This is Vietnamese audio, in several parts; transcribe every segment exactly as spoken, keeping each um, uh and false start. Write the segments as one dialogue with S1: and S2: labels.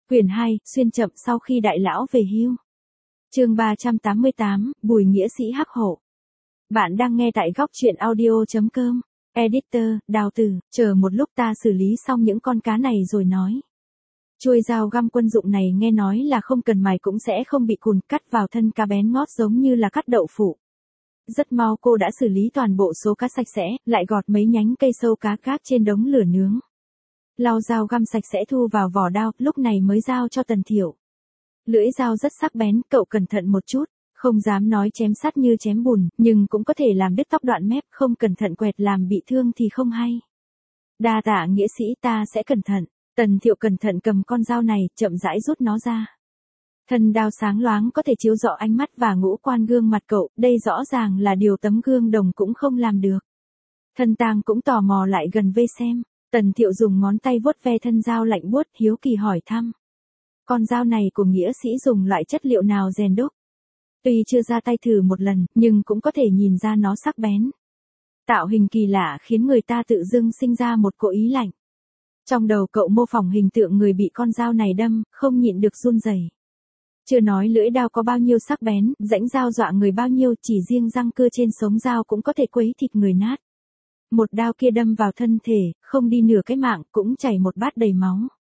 S1: Quyển hai, xuyên chậm sau khi đại lão về hưu. Chương ba trăm tám mươi tám, Bùi nghĩa sĩ hắc hổ. Bạn đang nghe tại góc truyện audio chấm com. Editor, Đào Tử, chờ một lúc ta xử lý xong những con cá này rồi nói. Chuôi dao găm quân dụng này nghe nói là không cần mài cũng sẽ không bị cùn, cắt vào thân cá bén ngót giống như là cắt đậu phụ. Rất mau cô đã xử lý toàn bộ số cá sạch sẽ, lại gọt mấy nhánh cây sâu cá cát trên đống lửa nướng. Lau dao găm sạch sẽ thu vào vỏ đao, lúc này mới giao cho Tần Thiệu. Lưỡi dao rất sắc bén, cậu cẩn thận một chút, không dám nói chém sắt như chém bùn, nhưng cũng có thể làm đứt tóc đoạn mép, không cẩn thận quẹt làm bị thương thì không hay. Đa tạ nghĩa sĩ, ta sẽ cẩn thận. Tần Thiệu cẩn thận cầm con dao này, chậm rãi rút nó ra. Thân đao sáng loáng có thể chiếu rõ ánh mắt và ngũ quan gương mặt cậu, đây rõ ràng là điều tấm gương đồng cũng không làm được. Thân Tang cũng tò mò lại gần vây xem. Tần Thiệu dùng ngón tay vuốt ve thân dao lạnh buốt, hiếu kỳ hỏi thăm. Con dao này của nghĩa sĩ dùng loại chất liệu nào rèn đúc? Tuy chưa ra tay thử một lần, nhưng cũng có thể nhìn ra nó sắc bén. Tạo hình kỳ lạ khiến người ta tự dưng sinh ra một cỗ ý lạnh. Trong đầu cậu mô phỏng hình tượng người bị con dao này đâm, không nhịn được run rẩy. Chưa nói lưỡi dao có bao nhiêu sắc bén, rãnh dao dọa người bao nhiêu, chỉ riêng răng cưa trên sống dao cũng có thể quấy thịt người nát. Một đao kia đâm vào thân thể, không đi nửa cái mạng, cũng chảy một bát đầy máu.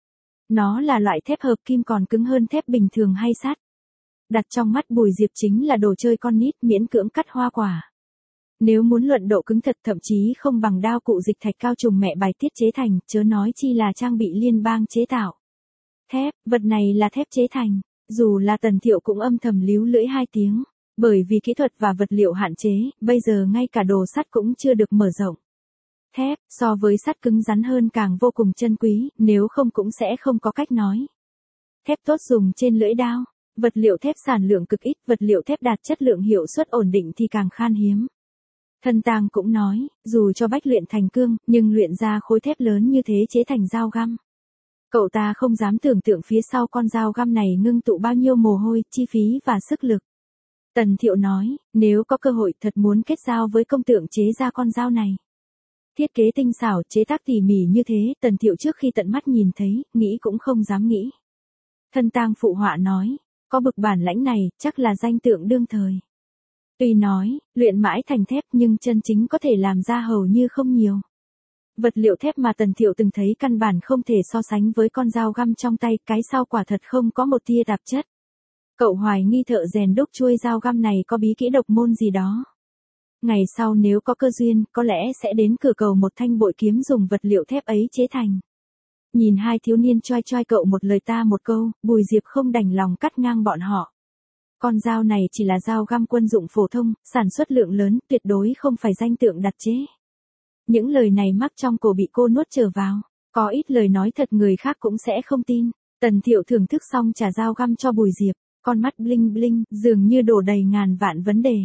S1: Nó là loại thép hợp kim còn cứng hơn thép bình thường hay sắt. Đặt trong mắt Bùi Diệp chính là đồ chơi con nít miễn cưỡng cắt hoa quả. Nếu muốn luận độ cứng thật thậm chí không bằng đao cụ dịch thạch cao trùng mẹ bài tiết chế thành, chớ nói chi là trang bị liên bang chế tạo. Thép, vật này là thép chế thành, dù là Tần Thiệu cũng âm thầm líu lưỡi hai tiếng, bởi vì kỹ thuật và vật liệu hạn chế, bây giờ ngay cả đồ sắt cũng chưa được mở rộng. Thép, so với sắt cứng rắn hơn càng vô cùng chân quý, nếu không cũng sẽ không có cách nói. Thép tốt dùng trên lưỡi dao, vật liệu thép sản lượng cực ít, vật liệu thép đạt chất lượng hiệu suất ổn định thì càng khan hiếm. Thân Tang cũng nói, dù cho bách luyện thành cương, nhưng luyện ra khối thép lớn như thế chế thành dao găm. Cậu ta không dám tưởng tượng phía sau con dao găm này ngưng tụ bao nhiêu mồ hôi, chi phí và sức lực. Tần Thiệu nói, nếu có cơ hội thật muốn kết giao với công tượng chế ra con dao này. Thiết kế tinh xảo, chế tác tỉ mỉ như thế, Tần Thiệu trước khi tận mắt nhìn thấy, nghĩ cũng không dám nghĩ. Thân Tang phụ họa nói, có bực bản lãnh này, chắc là danh tượng đương thời. Tuy nói, luyện mãi thành thép nhưng chân chính có thể làm ra hầu như không nhiều. Vật liệu thép mà Tần Thiệu từng thấy căn bản không thể so sánh với con dao găm trong tay, cái sau quả thật không có một tia tạp chất. Cậu hoài nghi thợ rèn đúc chuôi dao găm này có bí kỹ độc môn gì đó. Ngày sau nếu có cơ duyên, có lẽ sẽ đến cửa cầu một thanh bội kiếm dùng vật liệu thép ấy chế thành. Nhìn hai thiếu niên choai choai cậu một lời ta một câu, Bùi Diệp không đành lòng cắt ngang bọn họ. Con dao này chỉ là dao găm quân dụng phổ thông, sản xuất lượng lớn, tuyệt đối không phải danh tượng đặt chế. Những lời này mắc trong cổ bị cô nuốt trở vào, có ít lời nói thật người khác cũng sẽ không tin. Tần Thiệu thưởng thức xong trả dao găm cho Bùi Diệp, con mắt bling bling, dường như đổ đầy ngàn vạn vấn đề.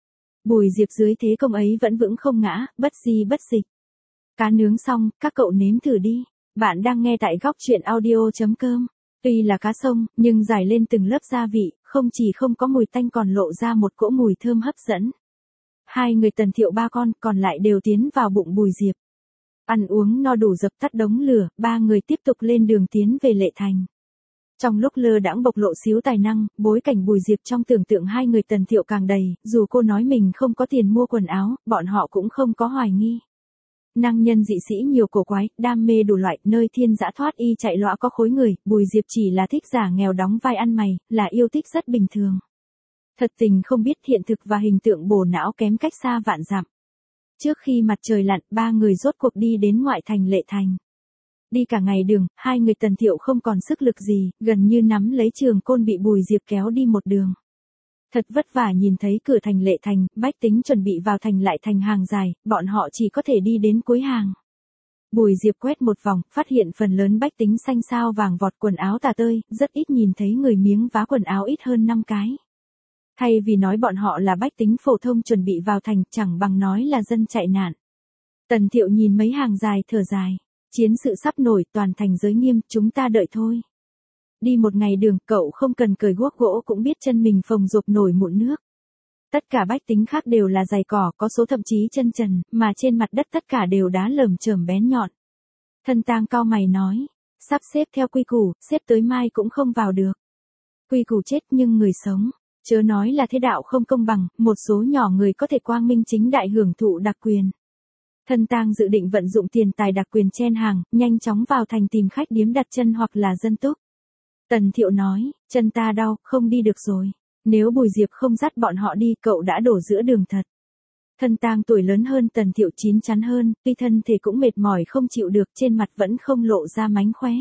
S1: Bùi Diệp dưới thế công ấy vẫn vững không ngã, bất di bất dịch. Cá nướng xong, các cậu nếm thử đi. Bạn đang nghe tại góc truyện audio chấm com. Tuy là cá sông, nhưng rải lên từng lớp gia vị, không chỉ không có mùi tanh còn lộ ra một cỗ mùi thơm hấp dẫn. Hai người Tần Thiệu ba con, còn lại đều tiến vào bụng Bùi Diệp. Ăn uống no đủ dập tắt đống lửa, ba người tiếp tục lên đường tiến về Lệ Thành. Trong lúc lơ đãng bộc lộ xíu tài năng, bối cảnh Bùi Diệp trong tưởng tượng hai người Tần Thiệu càng đầy, dù cô nói mình không có tiền mua quần áo, bọn họ cũng không có hoài nghi. Năng nhân dị sĩ nhiều cổ quái, đam mê đủ loại, nơi thiên dã thoát y chạy lõa có khối người, Bùi Diệp chỉ là thích giả nghèo đóng vai ăn mày, là yêu thích rất bình thường. Thật tình không biết hiện thực và hình tượng bổ não kém cách xa vạn dặm. Trước khi mặt trời lặn, ba người rốt cuộc đi đến ngoại thành Lệ Thành. Đi cả ngày đường, hai người Tần Thiệu không còn sức lực gì, gần như nắm lấy trường côn bị Bùi Diệp kéo đi một đường. Thật vất vả nhìn thấy cửa thành Lệ Thành, bách tính chuẩn bị vào thành lại thành hàng dài, bọn họ chỉ có thể đi đến cuối hàng. Bùi Diệp quét một vòng, phát hiện phần lớn bách tính xanh xao vàng vọt quần áo tả tơi, rất ít nhìn thấy người miếng vá quần áo ít hơn năm cái. Thay vì nói bọn họ là bách tính phổ thông chuẩn bị vào thành, chẳng bằng nói là dân chạy nạn. Tần Thiệu nhìn mấy hàng dài thở dài. Chiến sự sắp nổi, toàn thành giới nghiêm, chúng ta đợi thôi. Đi một ngày đường, cậu không cần cởi guốc gỗ cũng biết chân mình phồng rộp nổi mụn nước. Tất cả bách tính khác đều là giày cỏ, có số thậm chí chân trần, mà trên mặt đất tất cả đều đá lởm chởm bén nhọn. Thân Tang cau mày nói, Sắp xếp theo quy củ, xếp tới mai cũng không vào được. Quy củ chết nhưng người sống. Chớ nói là thế đạo không công bằng, một số nhỏ người có thể quang minh chính đại hưởng thụ đặc quyền. Thân tang dự định vận dụng tiền tài đặc quyền chen hàng, nhanh chóng vào thành tìm khách điếm đặt chân hoặc là dân túc. Tần Thiệu nói, chân ta đau, không đi được rồi. Nếu Bùi Diệp không dắt bọn họ đi, cậu đã đổ giữa đường thật. Thân tang tuổi lớn hơn Tần Thiệu chín chắn hơn, tuy thân thể cũng mệt mỏi không chịu được, trên mặt vẫn không lộ ra mánh khóe.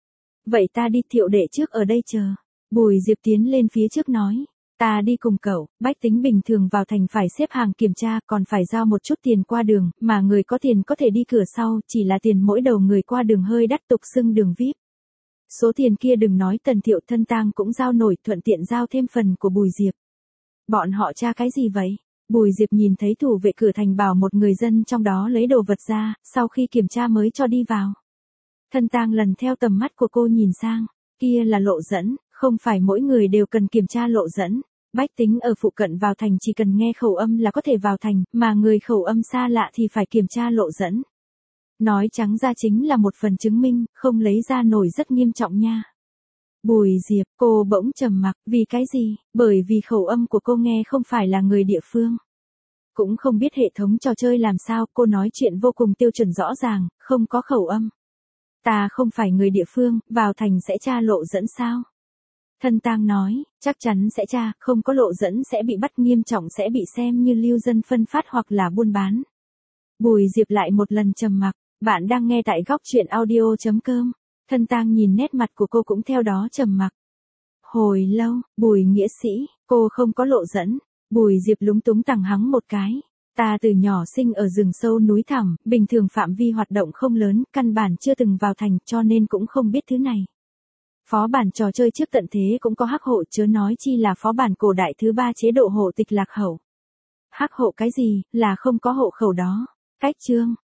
S1: Vậy ta đi, Thiệu đệ trước ở đây chờ. Bùi Diệp tiến lên phía trước nói. Ta đi cùng cậu, bách tính bình thường vào thành phải xếp hàng kiểm tra, còn phải giao một chút tiền qua đường, mà người có tiền có thể đi cửa sau, chỉ là tiền mỗi đầu người qua đường hơi đắt, tục xưng đường vi ai pi. Số tiền kia đừng nói Tần Thiệu thân tang cũng giao nổi, thuận tiện giao thêm phần của Bùi Diệp. Bọn họ tra cái gì vậy? Bùi Diệp nhìn thấy thủ vệ cửa thành bảo một người dân trong đó lấy đồ vật ra, sau khi kiểm tra mới cho đi vào. Thân tang lần theo tầm mắt của cô nhìn sang, kia là lộ dẫn, không phải mỗi người đều cần kiểm tra lộ dẫn. Bách tính ở phụ cận vào thành chỉ cần nghe khẩu âm là có thể vào thành, mà người khẩu âm xa lạ thì phải kiểm tra lộ dẫn. Nói trắng ra chính là một phần chứng minh, không lấy ra nổi rất nghiêm trọng nha. Bùi Diệp, cô bỗng trầm mặc, vì cái gì? Bởi vì khẩu âm của cô nghe không phải là người địa phương. Cũng không biết hệ thống trò chơi làm sao, cô nói chuyện vô cùng tiêu chuẩn rõ ràng, không có khẩu âm. Ta không phải người địa phương, vào thành sẽ tra lộ dẫn sao? Thân tang nói, chắc chắn sẽ tra, không có lộ dẫn sẽ bị bắt, nghiêm trọng sẽ bị xem như lưu dân phân phát hoặc là buôn bán. Bùi Diệp lại một lần trầm mặc, bạn đang nghe tại góc truyện audio chấm com. Thân tang nhìn nét mặt của cô cũng theo đó trầm mặc. Hồi lâu, Bùi nghĩa sĩ, cô không có lộ dẫn. Bùi Diệp lúng túng tằng hắng một cái. Ta từ nhỏ sinh ở rừng sâu núi thẳm, bình thường phạm vi hoạt động không lớn, căn bản chưa từng vào thành, cho nên cũng không biết thứ này. Phó bản trò chơi trước tận thế cũng có hắc hộ, chớ nói chi là phó bản cổ đại thứ ba chế độ hộ tịch lạc hậu. Hắc hộ cái gì, là không có hộ khẩu đó. Cách chương,